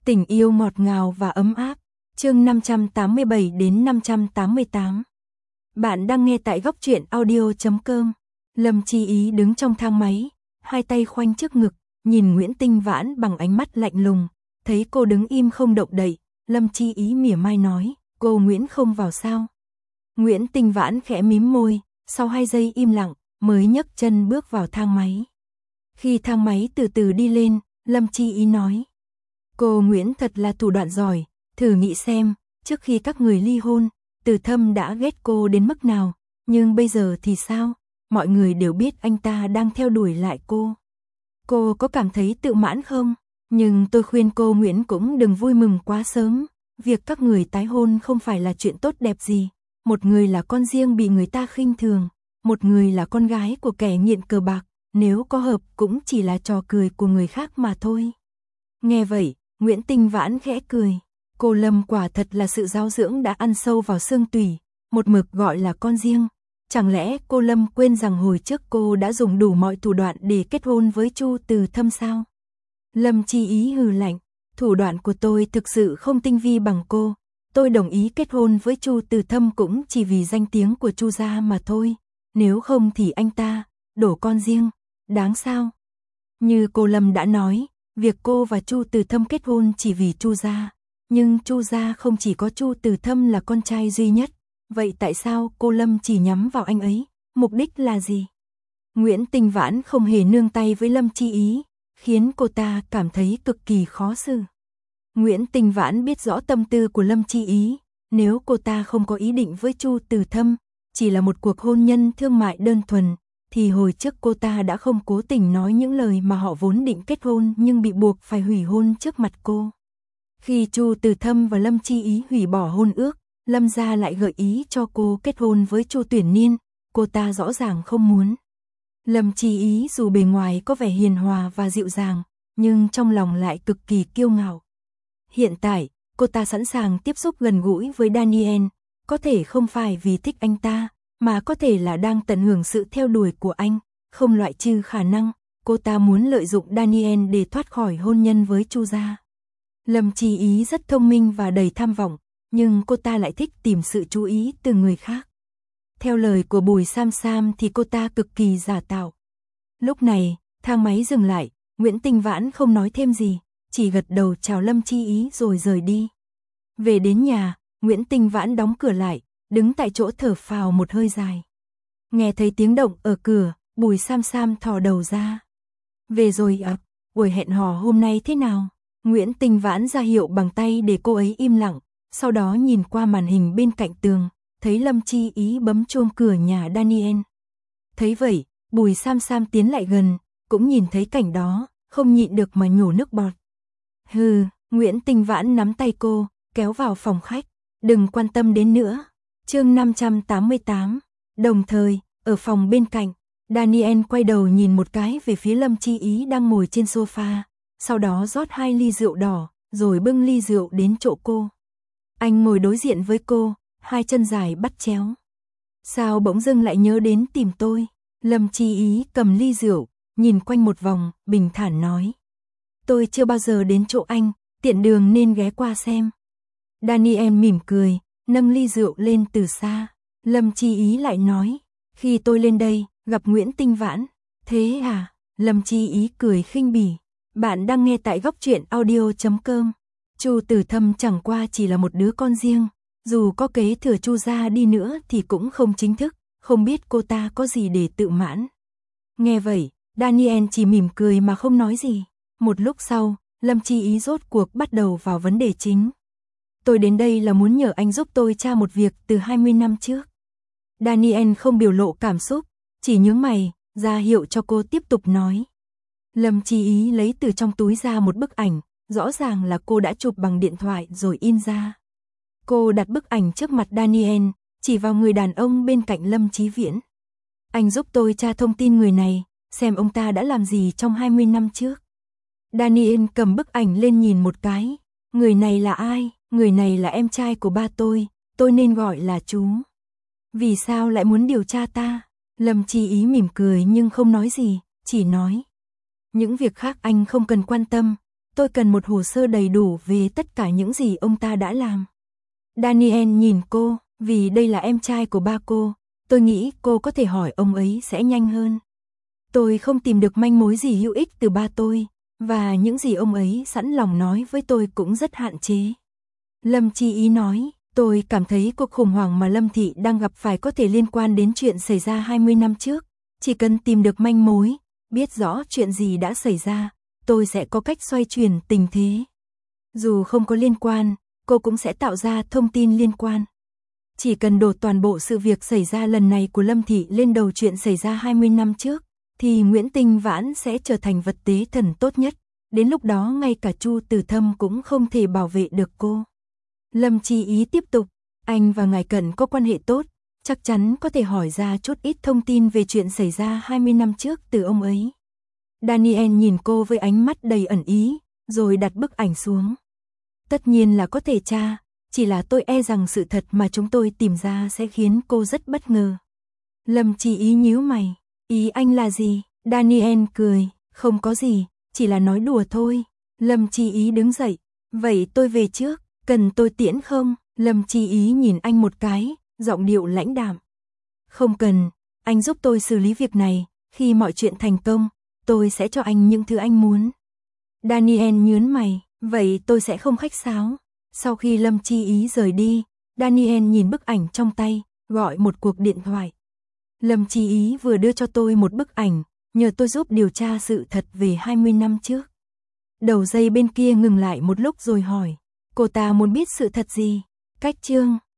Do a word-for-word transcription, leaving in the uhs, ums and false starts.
Tình yêu ngọt ngào và ấm áp. Chương năm trăm tám mươi bảy đến năm trăm tám mươi tám. Bạn đang nghe tại góc truyện audio chấm com. Lâm Chi Ý đứng trong thang máy, hai tay khoanh trước ngực, nhìn Nguyễn Tinh Vãn bằng ánh mắt lạnh lùng. Thấy cô đứng im không động đậy, Lâm Chi Ý mỉa mai nói, cô Nguyễn không vào sao? Nguyễn Tinh Vãn khẽ mím môi, sau hai giây im lặng, mới nhấc chân bước vào thang máy. Khi thang máy từ từ đi lên, Lâm Chi Ý nói, cô Nguyễn thật là thủ đoạn giỏi, thử nghĩ xem, trước khi các người ly hôn, Từ Thâm đã ghét cô đến mức nào, nhưng bây giờ thì sao? Mọi người đều biết anh ta đang theo đuổi lại cô. Cô có cảm thấy tự mãn không? Nhưng tôi khuyên cô Nguyễn cũng đừng vui mừng quá sớm, việc các người tái hôn không phải là chuyện tốt đẹp gì. Một người là con riêng bị người ta khinh thường, một người là con gái của kẻ nghiện cờ bạc, nếu có hợp cũng chỉ là trò cười của người khác mà thôi. Nghe vậy, Nguyễn Tinh Vãn khẽ cười. Cô Lâm quả thật là sự giáo dưỡng đã ăn sâu vào xương tủy, một mực gọi là con riêng. Chẳng lẽ cô Lâm quên rằng hồi trước cô đã dùng đủ mọi thủ đoạn để kết hôn với Chu Từ Thâm sao? Lâm Chi Ý hừ lạnh, thủ đoạn của tôi thực sự không tinh vi bằng cô. Tôi đồng ý kết hôn với Chu Từ Thâm cũng chỉ vì danh tiếng của Chu gia mà thôi. Nếu không thì anh ta, đổ con riêng, đáng sao? Như cô Lâm đã nói, việc cô và Chu Từ Thâm kết hôn chỉ vì Chu gia. Nhưng Chu gia không chỉ có Chu Từ Thâm là con trai duy nhất. Vậy tại sao cô Lâm chỉ nhắm vào anh ấy? Mục đích là gì? Nguyễn Tinh Vãn không hề nương tay với Lâm Chi Ý, khiến cô ta cảm thấy cực kỳ khó xử. Nguyễn Tinh Vãn biết rõ tâm tư của Lâm Chi Ý, nếu cô ta không có ý định với Chu Từ Thâm, chỉ là một cuộc hôn nhân thương mại đơn thuần, thì hồi trước cô ta đã không cố tình nói những lời mà họ vốn định kết hôn nhưng bị buộc phải hủy hôn trước mặt cô. Khi Chu Từ Thâm và Lâm Chi Ý hủy bỏ hôn ước, Lâm gia lại gợi ý cho cô kết hôn với Chu Tuyển Niên, cô ta rõ ràng không muốn. Lâm Chi Ý dù bề ngoài có vẻ hiền hòa và dịu dàng, nhưng trong lòng lại cực kỳ kiêu ngạo. Hiện tại, cô ta sẵn sàng tiếp xúc gần gũi với Daniel, có thể không phải vì thích anh ta, mà có thể là đang tận hưởng sự theo đuổi của anh, không loại trừ khả năng cô ta muốn lợi dụng Daniel để thoát khỏi hôn nhân với Chu gia. Lâm Chi Ý rất thông minh và đầy tham vọng, nhưng cô ta lại thích tìm sự chú ý từ người khác. Theo lời của Bùi Sam Sam thì cô ta cực kỳ giả tạo. Lúc này, thang máy dừng lại, Nguyễn Tinh Vãn không nói thêm gì, chỉ gật đầu chào Lâm Chi Ý rồi rời đi. Về đến nhà, Nguyễn Tinh Vãn đóng cửa lại, đứng tại chỗ thở phào một hơi dài. Nghe thấy tiếng động ở cửa, Bùi Sam Sam thò đầu ra. Về rồi ạ, à? Buổi hẹn hò hôm nay thế nào? Nguyễn Tinh Vãn ra hiệu bằng tay để cô ấy im lặng, sau đó nhìn qua màn hình bên cạnh tường, thấy Lâm Chi Ý bấm chuông cửa nhà Daniel. Thấy vậy, Bùi Sam Sam tiến lại gần, cũng nhìn thấy cảnh đó, không nhịn được mà nhổ nước bọt. Hừ, Nguyễn Tinh Vãn nắm tay cô, kéo vào phòng khách, đừng quan tâm đến nữa. Chương năm trăm tám mươi tám. Đồng thời, ở phòng bên cạnh, Daniel quay đầu nhìn một cái về phía Lâm Chi Ý đang ngồi trên sofa, sau đó rót hai ly rượu đỏ, rồi bưng ly rượu đến chỗ cô. Anh ngồi đối diện với cô, hai chân dài bắt chéo. Sao bỗng dưng lại nhớ đến tìm tôi? Lâm Chi Ý cầm ly rượu, nhìn quanh một vòng, bình thản nói. Tôi chưa bao giờ đến chỗ anh, tiện đường nên ghé qua xem. Daniel mỉm cười, nâng ly rượu lên từ xa. Lâm Chi Ý lại nói, khi tôi lên đây, gặp Nguyễn Tinh Vãn. Thế à? Lâm Chi Ý cười khinh bỉ. Bạn đang nghe tại góc truyện audio chấm com. Chu Từ Thâm chẳng qua chỉ là một đứa con riêng, dù có kế thừa Chu gia đi nữa thì cũng không chính thức, không biết cô ta có gì để tự mãn. Nghe vậy, Daniel chỉ mỉm cười mà không nói gì. Một lúc sau, Lâm Chi Ý rốt cuộc bắt đầu vào vấn đề chính. Tôi đến đây là muốn nhờ anh giúp tôi tra một việc từ hai mươi năm trước. Daniel không biểu lộ cảm xúc, chỉ nhướng mày, ra hiệu cho cô tiếp tục nói. Lâm Chi Ý lấy từ trong túi ra một bức ảnh, rõ ràng là cô đã chụp bằng điện thoại rồi in ra. Cô đặt bức ảnh trước mặt Daniel, chỉ vào người đàn ông bên cạnh Lâm Chí Viễn. Anh giúp tôi tra thông tin người này, xem ông ta đã làm gì trong hai mươi năm trước. Daniel cầm bức ảnh lên nhìn một cái. Người này là ai? Người này là em trai của ba tôi, tôi nên gọi là chú. Vì sao lại muốn điều tra ta? Lâm Chi Ý mỉm cười nhưng không nói gì, chỉ nói. Những việc khác anh không cần quan tâm, tôi cần một hồ sơ đầy đủ về tất cả những gì ông ta đã làm. Daniel nhìn cô, vì đây là em trai của ba cô, tôi nghĩ cô có thể hỏi ông ấy sẽ nhanh hơn. Tôi không tìm được manh mối gì hữu ích từ ba tôi, và những gì ông ấy sẵn lòng nói với tôi cũng rất hạn chế. Lâm Chi Ý nói, tôi cảm thấy cuộc khủng hoảng mà Lâm Thị đang gặp phải có thể liên quan đến chuyện xảy ra hai mươi năm trước. Chỉ cần tìm được manh mối, biết rõ chuyện gì đã xảy ra, tôi sẽ có cách xoay chuyển tình thế. Dù không có liên quan, cô cũng sẽ tạo ra thông tin liên quan. Chỉ cần đổ toàn bộ sự việc xảy ra lần này của Lâm Thị lên đầu chuyện xảy ra hai mươi năm trước, thì Nguyễn Tinh Vãn sẽ trở thành vật tế thần tốt nhất. Đến lúc đó ngay cả Chu Tử Thâm cũng không thể bảo vệ được cô. Lâm Chi Ý tiếp tục, anh và Ngài Cận có quan hệ tốt, chắc chắn có thể hỏi ra chút ít thông tin về chuyện xảy ra hai mươi năm trước từ ông ấy. Daniel nhìn cô với ánh mắt đầy ẩn ý, rồi đặt bức ảnh xuống. Tất nhiên là có thể tra, chỉ là tôi e rằng sự thật mà chúng tôi tìm ra sẽ khiến cô rất bất ngờ. Lâm Chi Ý nhíu mày, ý anh là gì? Daniel cười, không có gì, chỉ là nói đùa thôi. Lâm Chi Ý đứng dậy, vậy tôi về trước, cần tôi tiễn không? Lâm Chi Ý nhìn anh một cái, giọng điệu lãnh đạm. Không cần, anh giúp tôi xử lý việc này, khi mọi chuyện thành công, tôi sẽ cho anh những thứ anh muốn. Daniel nhướng mày, vậy tôi sẽ không khách sáo. Sau khi Lâm Chi Ý rời đi, Daniel nhìn bức ảnh trong tay, gọi một cuộc điện thoại. Lâm Chi Ý vừa đưa cho tôi một bức ảnh, nhờ tôi giúp điều tra sự thật về hai mươi năm trước. Đầu dây bên kia ngừng lại một lúc rồi hỏi, cô ta muốn biết sự thật gì? Cách chương